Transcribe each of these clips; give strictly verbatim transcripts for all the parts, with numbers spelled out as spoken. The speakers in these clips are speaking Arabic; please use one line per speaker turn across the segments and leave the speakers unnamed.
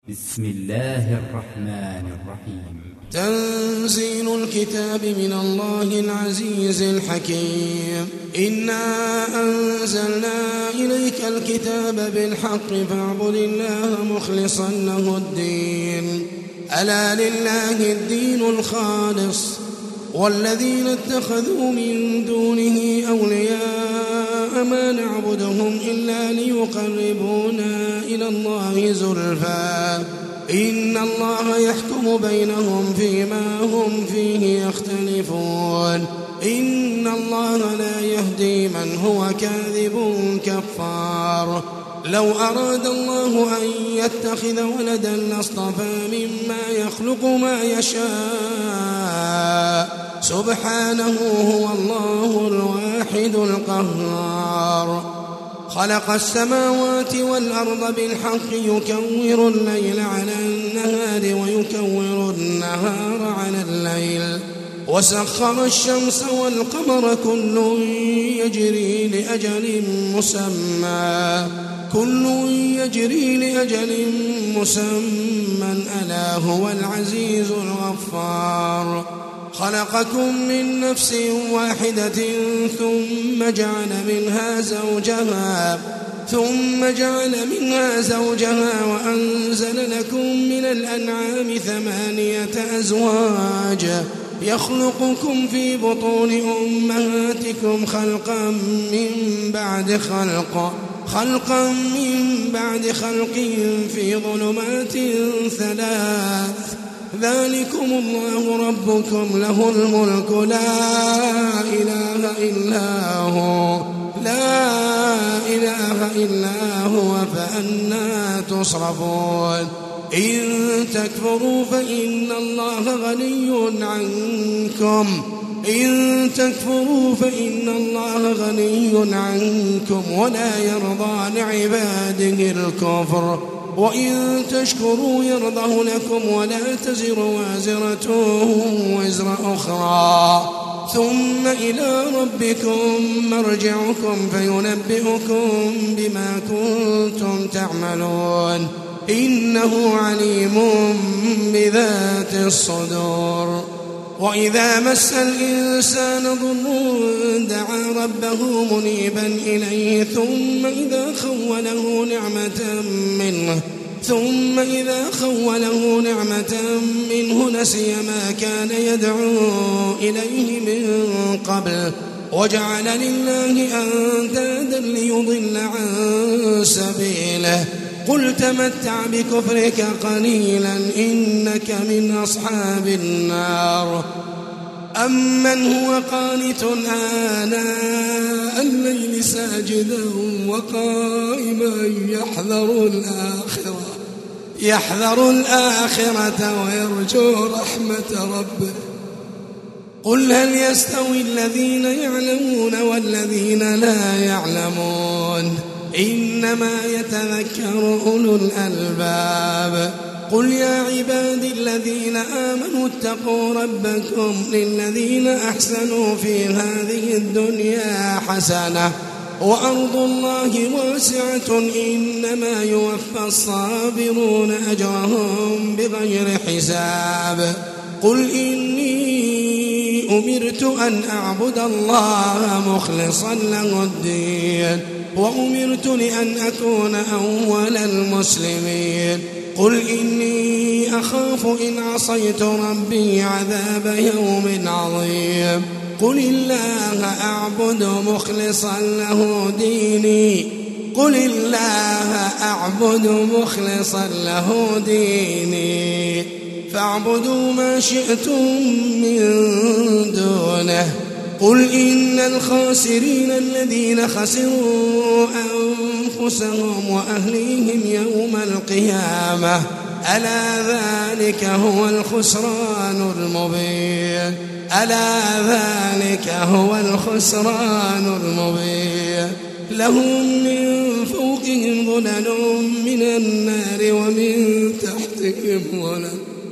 بسم الله الرحمن الرحيم.
تنزيل الكتاب من الله العزيز الحكيم. إنا أنزلنا إليك الكتاب بالحق فاعبد الله مخلصا له الدين. ألا لله الدين الخالص والذين اتخذوا من دونه أولياء ما نعبدهم إلا ليقربونا إلى الله زلفى إن الله يحكم بينهم فيما هم فيه يختلفون إن الله لا يهدي من هو كاذب كفار. لو أراد الله أن يتخذ ولدا لاصطفى مما يخلق ما يشاء سبحانه هو الله الواحد القهار. خلق السماوات والأرض بالحق يكور الليل على النهار ويكور النهار على الليل وسخر الشمس والقمر كل يجري لأجل مسمى كل يجري لأجل مسمى ألا هو العزيز الغفار. خلقكم من نفس واحدة ثم جعل منها زوجها ثم جعل منها زوجها وأنزل لكم من الأنعام ثمانية أزواج يخلقكم في بطون أمهاتكم خلقا من بعد خلق خلقا من بعد خلق في ظلمات ثلاث ذلكم الله ربكم له الملك لا إله إلا هو لا إله إلا هو فأنى تصرفون. إن تكفروا فإن الله غني عنكم إن تكفروا فإن الله غني عنكم ولا يرضى لعباده الكفر وإن تشكروا يرضه لكم ولا تزر وازرة وزر أخرى ثم إلى ربكم مرجعكم فينبئكم بما كنتم تعملون إنه عليم بذات الصدور. وإذا مس الإنسان ضر دعا ربه منيبا إليه ثم إذا خوله نعمة منه ثم إذا خوله نعمة منه نسي ما كان يدعو إليه من قبل وجعل لله أندادا ليضل عن سبيله قل تمتع بكفرك قليلا إنك من أصحاب النار. أمن هو قانت آناء الليل ساجدا وقائما يحذر الآخرة يحذر الآخرة ويرجو رحمة ربه قل هل يستوي الذين يعلمون والذين لا يعلمون إنما يتذكر أولو الألباب. قل يا عبادي الذين آمنوا اتقوا ربكم للذين أحسنوا في هذه الدنيا حسنة وأرض الله واسعة إنما يوفى الصابرون أجرهم بغير حساب. قل إني أمرت أن أعبد الله مخلصا له الدين وأمرت لأن أكون أول المسلمين. قل إني أخاف إن عصيت ربي عذاب يوم عظيم. قل الله أعبد مخلصا له ديني قل الله أعبد مخلصا له ديني فاعبدوا ما شئتم من دونه. قل إن الخاسرين الذين خسروا أنفسهم وأهليهم يوم القيامة ألا ذلك هو الخسران المبين ألا ذلك هو الخسران المبين. لهم من فوقهم ظلل من النار ومن تحتهم ظلل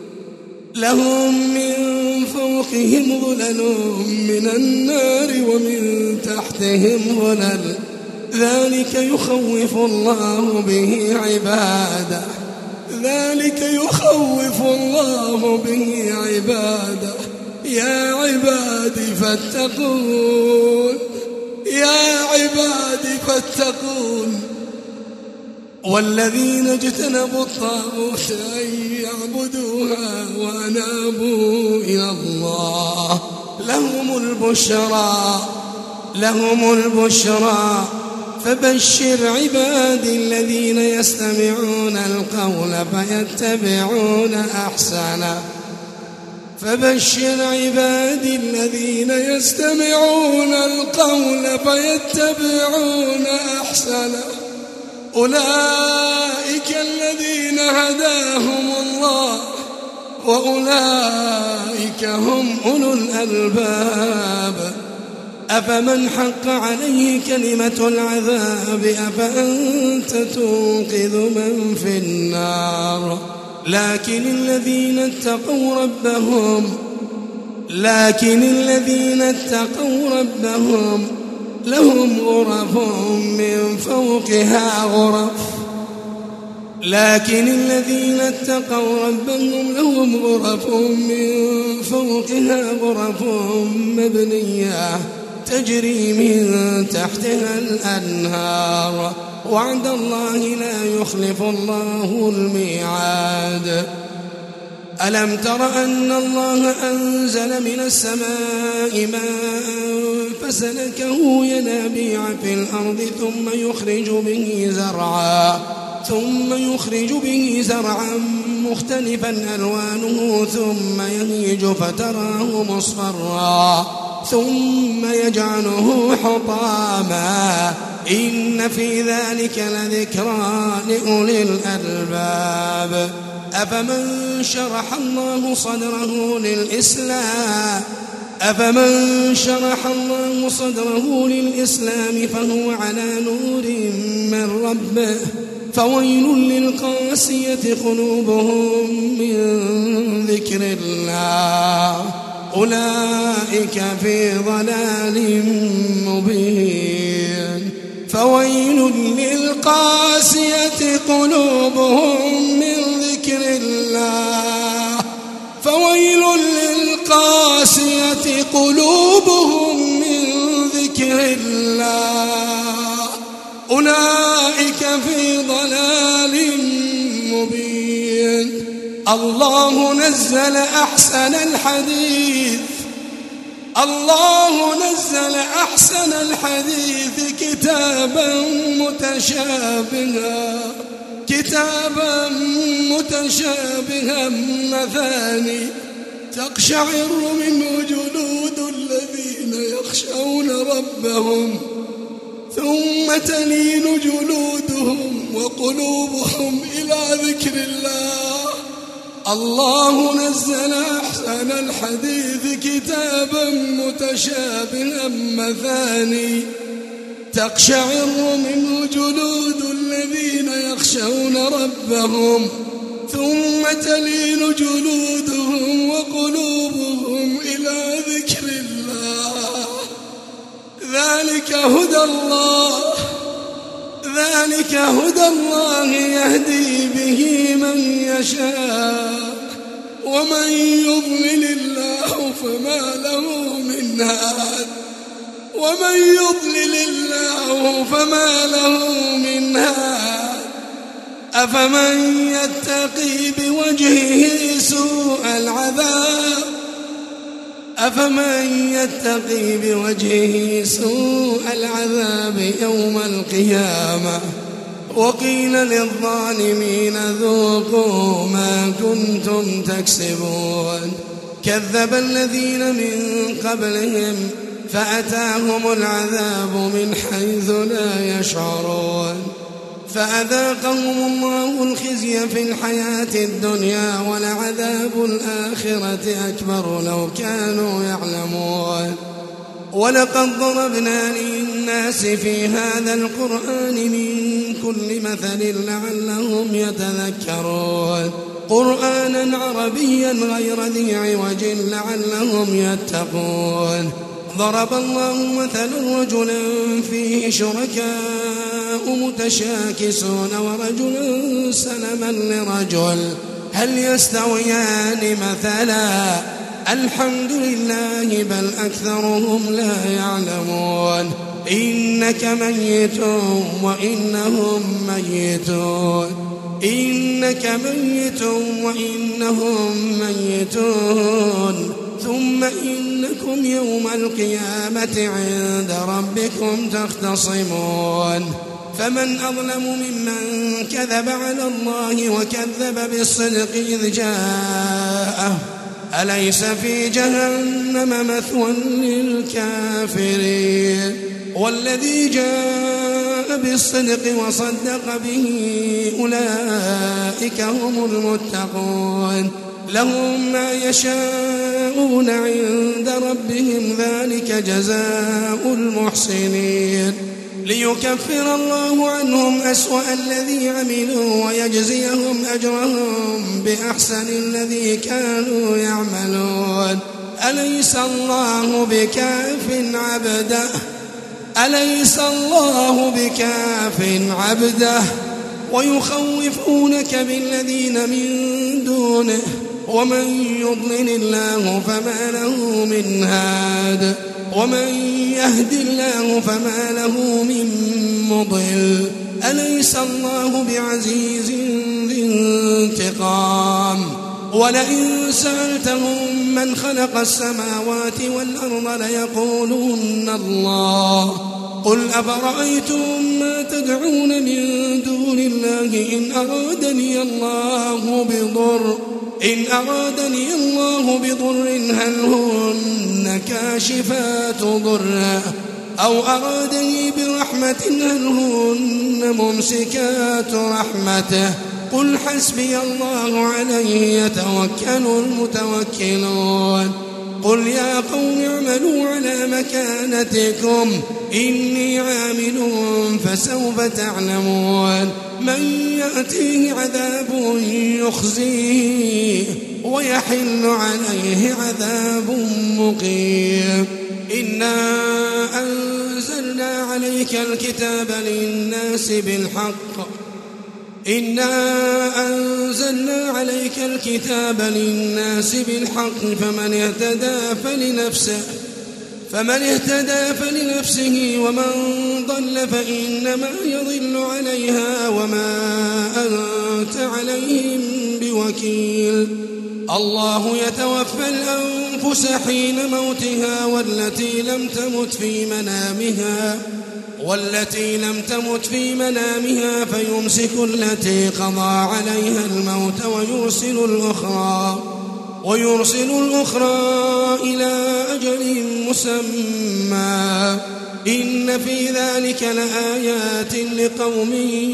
لهم من فوقهم ظلل من النار ومن تحتهم ظلل ذلك يخوف الله به عباده ذلك يخوف الله به عباده. يا عبادي فاتقون، يا عبادي فاتقون. والذين اجتنبوا الطاغوت أن يعبدوها وأنابوا إلى الله لهم البشرى، لهم البشرى. فبشر عبادي الذين يستمعون القول فيتبعون أحسنه، فبشر عبادي الذين يستمعون القول فيتبعون أحسنه. أولئك الذين هداهم الله وأولئك هم أولو الألباب. أفمن حق عليه كلمة العذاب أفأنت تنقذ من في النار. لكن الذين اتقوا ربهم لكن الذين اتقوا ربهم لهم غرف من فوقها غرف لكن الذين اتقوا ربهم لهم غرف من فوقها غرف مبنية تجري من تحتها الأنهار. وعد الله لا يخلف الله الميعاد. ألم تر أن الله أنزل من السماء ماء فسلكه ينابيع في الأرض ثم يخرج به زرعا ثم يخرج به زرعا مختلفا ألوانه ثم يهيج فتراه مصفرا ثم يجعله حطاما إن في ذلك لذكرى لأولي الألباب. أفمن شرح الله صدره للإسلام أفمن شرح الله صدره للإسلام فهو على نور من ربه فويل للقاسية قلوبهم من ذكر الله أولئك في ضلال مبين. فويل للقاسية قلوبهم من ذكر الله فويل للقاسية قلوبهم من ذكر الله أولئك في ضلال مبين. الله نزل أحسن الحديث الله نزل أحسن الحديث كتابا متشابها كتابا متشابها مثاني تقشعر منه جلود الذين يخشون ربهم ثم تلين جلودهم وقلوبهم إلى ذكر الله. الله نزل أحسن الحديث كتابا متشابها مثاني تقشعر منه جلود الذين يخشون ربهم ثم تلين جلودهم وقلوبهم إلى ذكر الله. ذلك هدى الله ذلك هدى الله يهدي به من يشاء ومن يضلل الله فما له من هاد ومن يضلل الله فما له من هاد. أفمن يتقي بوجهه سوء العذاب أفمن يتقي بوجهه سوء العذاب يوم القيامة وقيل للظالمين ذوقوا ما كنتم تكسبون. كذب الذين من قبلهم فأتاهم العذاب من حيث لا يشعرون فأذاقهم الله الخزي في الحياة الدنيا ولعذاب الآخرة أكبر لو كانوا يعلمون. ولقد ضربنا للناس في هذا القرآن من كل مثل لعلهم يتذكرون قرآنا عربيا غير ذي عوج لعلهم يتقون. ضرب الله مثلا رجلا فيه شركاء متشاكسون ورجل سلما لرجل هل يستويان مثلا الحمد لله بل أكثرهم لا يعلمون إنك ميت وإنهم ميتون إنك ميت وإنهم ميتون ثم إنكم يوم القيامة عند ربكم تختصمون فمن أظلم ممن كذب على الله وكذب بالصدق إذ جاءه أليس في جهنم مثوى للكافرين والذي جاء بالصدق وصدق به أولئك هم المتقون لهم ما يشاءون عند ربهم ذلك جزاء المحسنين ليكفر الله عنهم أسوأ الذي عملوا ويجزيهم أجرهم بأحسن الذي كانوا يعملون أليس الله بكاف عبده أليس الله بكاف عبده ويخوفونك بالذين من دونه ومن يضلل الله فما له من هاد ومن يهد الله فما له من مضل أليس الله بعزيز ذي انتقام ولئن سألتهم من خلق السماوات والأرض ليقولون الله قل أفرأيتم ما تدعون من دون الله إن أرادني الله بضر إن أرادني الله بضر هل هن كاشفات ضره أو أرادني برحمة هل هن ممسكات رحمته قل حسبي الله عليه يتوكل المتوكلون قل يا قوم اعملوا على مكانتكم إني عامل فسوف تعلمون من يأتيه عذاب يخزيه ويحل عليه عذاب مقيم إنا أنزلنا عليك الكتاب للناس بالحق إنا أنزلنا عليك الكتاب للناس بالحق فمن اهتدى فلنفسه فمن اهتدى فلنفسه ومن ضل فإنما يضل عليها وما أنت عليهم بوكيل الله يتوفى الأنفس حين موتها والتي لم تمت في منامها والتي لم تمت في منامها فيمسك التي قضى عليها الموت ويرسل الأخرى ويرسل الأخرى إلى أجل مسمى إن في ذلك لآيات لقوم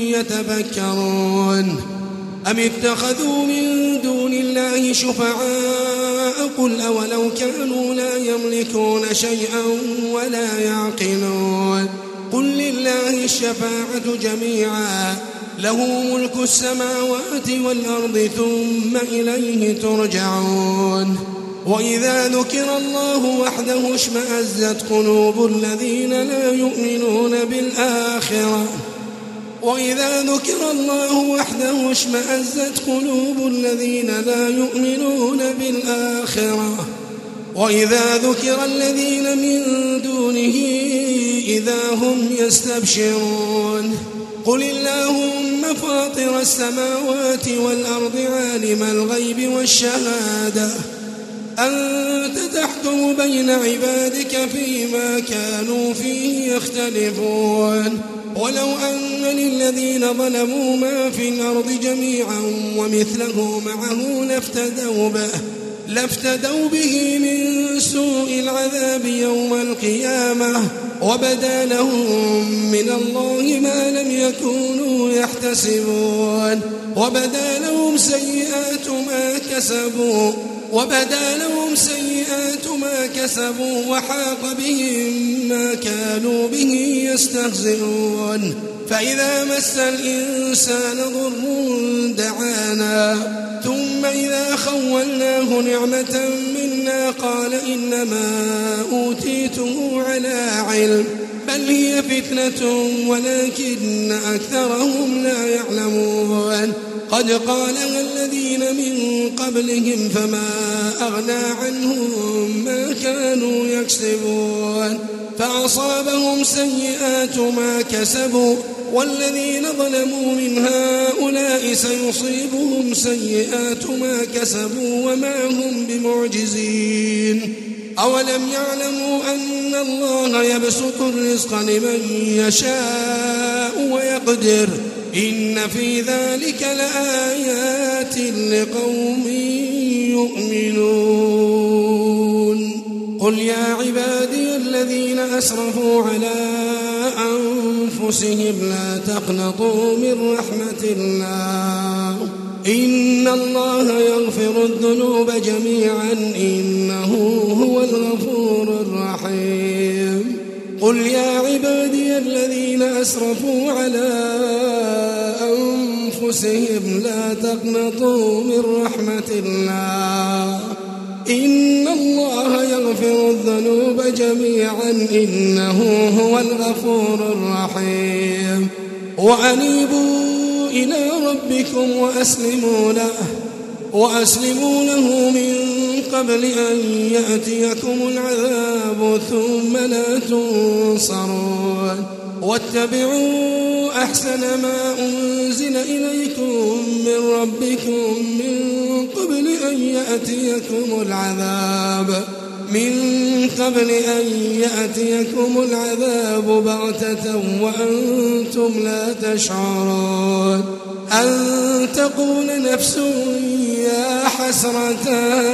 يتفكرون أم اتخذوا من دون الله شفعاء قل أولو كانوا لا يملكون شيئا ولا يعقلون قل لله الشفاعة جميعا له ملك السماوات والأرض ثم إليه ترجعون وإذا ذكر الله وحده اشمأزت قلوب الذين لا يؤمنون بالآخرة وإذا ذكر الله وحده اشمأزت قلوب الذين لا يؤمنون بالآخرة وإذا ذكر الذين من دونه إذا هم يستبشرون قل اللهم فاطر السماوات والأرض عالم الغيب والشهادة أنت تحكم بين عبادك فيما كانوا فيه يختلفون ولو أن للذين ظلموا ما في الأرض جميعا ومثله معه لافتدوا به لافتدوا به من سوء العذاب يوم القيامة وبدا لهم من الله ما لم يكونوا يحتسبون وبدا لهم سيئات ما كسبوا وبدا لهم سيئات ما كسبوا وحاق بهم ما كانوا به يستهزئون فإذا مس الإنسان ضر دعانا ثم إذا خولناه نعمة منا قال إنما أوتيته على علم بل هي فتنة ولكن أكثرهم لا يعلمون قد قالها الذين من قبلهم فما أغنى عنهم ما كانوا يكسبون فأصابهم سيئات ما كسبوا والذين ظلموا من هؤلاء سيصيبهم سيئات ما كسبوا وما هم بمعجزين أولم يعلموا أن الله يبسط الرزق لمن يشاء ويقدر إن في ذلك لآيات لقوم يؤمنون قل يا عبادي الذين أسرفوا على أنفسهم لا تقنطوا من رحمة الله إن الله يغفر الذنوب جميعا إنه هو الغفور الرحيم قل يا عبادي الذين أسرفوا على أنفسهم لا تقنطوا من رحمة الله إن الله يغفر الذنوب جميعا إنه هو الغفور الرحيم وأنيبوا إلى ربكم وأسلموا له وأسلموا له من قبل أن يأتيكم العذاب ثم لا تنصرون واتبعوا أحسن ما أنزل إليكم من ربكم من قبل أن يأتيكم العذاب من قبل أن يأتيكم العذاب بغتة وأنتم لا تشعرون أن تقول نفس يا حسرة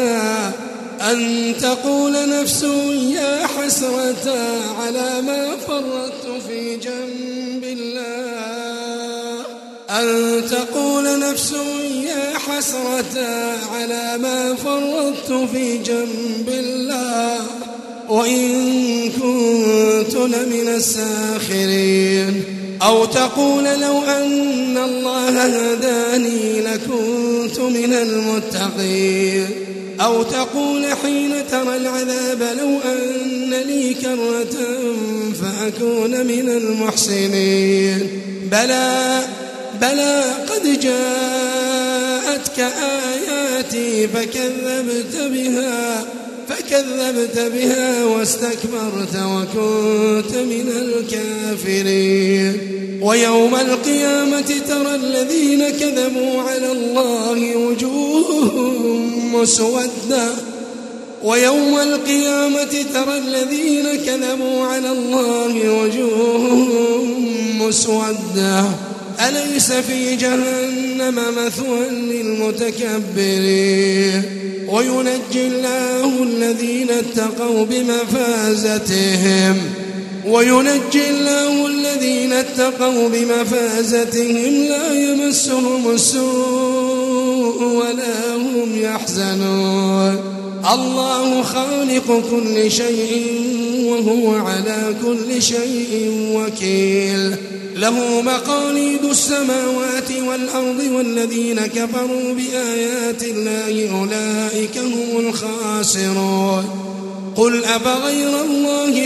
أن تقول نفس يا حسرة على ما فرطت في جنب الله أن تقول نفس يا حسرة على ما فرطت في جنب الله وإن كنت لمن الساخرين أو تقول لو أن الله هداني لكنت من المتقين أو تقول حين ترى العذاب لو أن لي كرة فأكون من المحسنين بلى بلى قد جاءتك آياتي فكذبت بها فكذبت بها واستكبرت وكنت من الكافرين ويوم القيامة ترى الذين كذبوا على الله وجوههم مسودة ويوم القيامة ترى الذين كذبوا على الله وجوههم مسودة أليس في جهنم مثوى للمتكبرين وينجي الله الذين اتقوا بمفازتهم وينجي الله الذين اتقوا بمفازتهم لا يمسهم السوء ولا هم يحزنون الله خالق كل شيء وهو على كل شيء وكيل له مقاليد السماوات والأرض والذين كفروا بآيات الله أولئك هم الخاسرون قل أفغير الله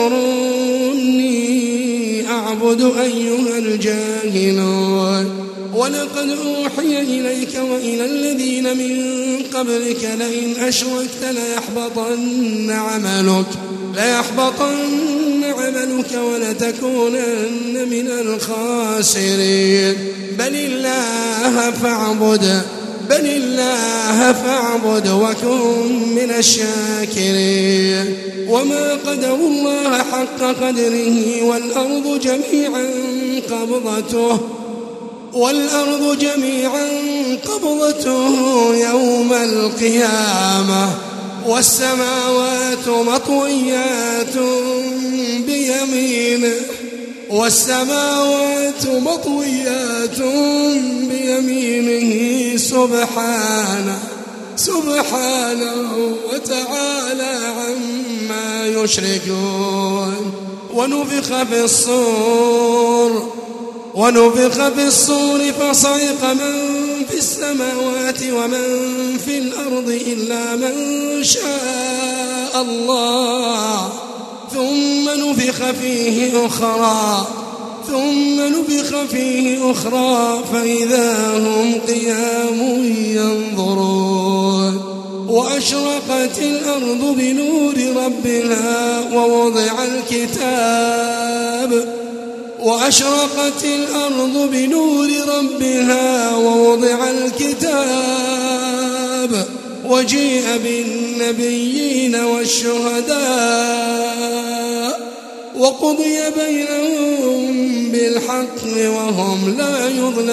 تأمروني أعبد أيها الجاهلون ولقد أوحي إليك وإلى الذين من قبلك لئن أشركت ليحبطن عملك ليحبطن عملك ولتكونن من الخاسرين بل الله فاعبد بل الله فاعبد وكن من الشاكرين وما قدروا الله حق قدره والأرض جميعا قبضته والأرض جميعا قبضته يوم القيامة والسماوات مطويات بيمينه والسماوات مطويات بيمينه سبحانه سبحانه وتعالى عما يشركون. ونفخ في الصور ونفخ في الصور فصعق من في السماوات ومن في الأرض إلا من شاء الله ثم نفخ فيه أخرى ثم نفخ فيه أخرى فإذا هم قيام ينظرون. وأشرقت الأرض بنور ربها ووضع الكتاب وأشرقت الأرض بنور ربها ووضع الكتاب وجيء بالنبيين والشهداء وقضي بينهم بالحق وهم لا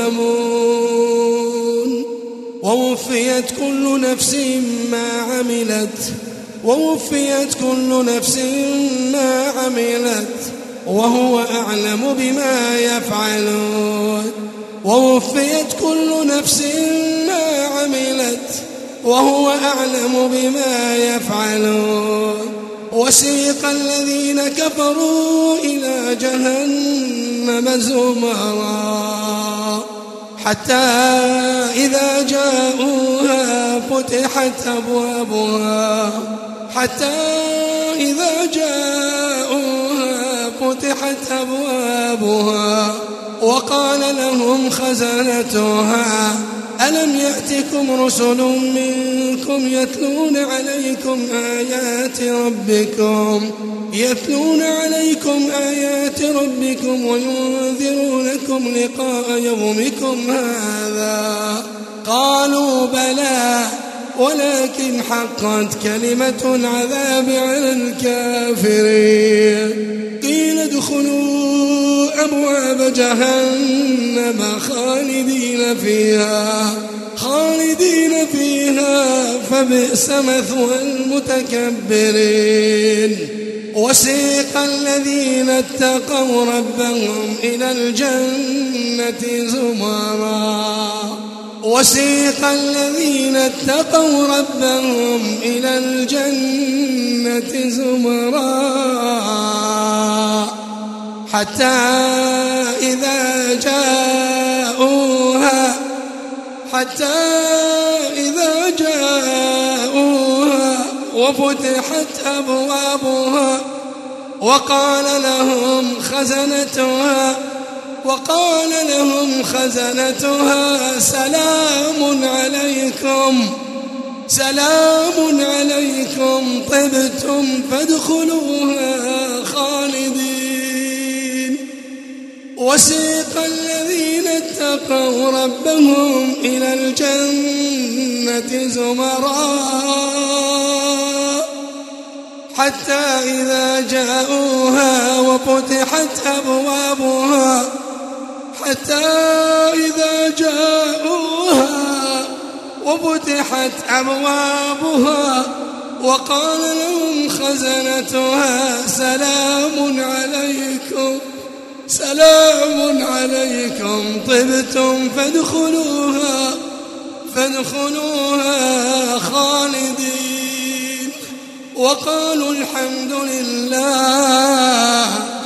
يظلمون. ووفيت كل نفس ما عملت ووفيت كل نفس ما عملت وهو أعلم بما يفعلون. ووفيت كل نفس ما عملت وهو أعلم بما يفعلون. وسيق الذين كفروا إلى جهنم زمرا حتى إذا جاءوها فتحت أبوابها حتى إذا جاءوها فتحت أبوابها وقال لهم خزنتها ألم يأتكم رسل منكم يتلون عليكم آيات ربكم يتلون عليكم آيات ربكم وينذرونكم لقاء يومكم هذا قالوا بلى ولكن حقت كلمة العذاب على الكافرين. قيل ادخلوا أبواب جهنم خالدين فيها خالدين فيها فبئس مثوى المتكبرين. وسيق الذين اتقوا ربهم إلى الجنة زمرا وسيق الذين اتقوا ربهم إلى الجنة زمرا حتى إذا جاءوها حتى إذا جاءوها وفتحت أبوابها وقال لهم خزنتها وقال لهم خزنتها سلام عليكم سلام عليكم طبتم فادخلوها خالدين. وسيق الذين اتقوا ربهم إلى الجنة زمرا حتى إذا جاءوها وفتحت أبوابها حتى إذا جاءوها وفتحت أبوابها وقال لهم خزنتها سلام عليكم سلام عليكم طبتم فادخلوها فادخلوها خالدين. وقالوا الحمد لله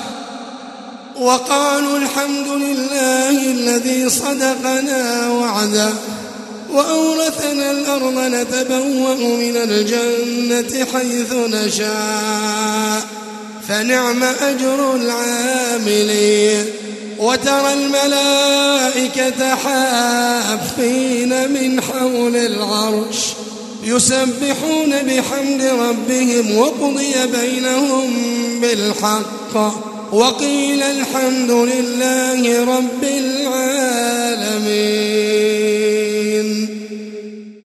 وقالوا الحمد لله الذي صدقنا وعده وأورثنا الأرض نتبوأ من الجنة حيث نشاء فنعم أجر العاملين. وترى الملائكة حافين من حول العرش يسبحون بحمد ربهم وقضي بينهم بالحق وقيل الحمد لله رب العالمين.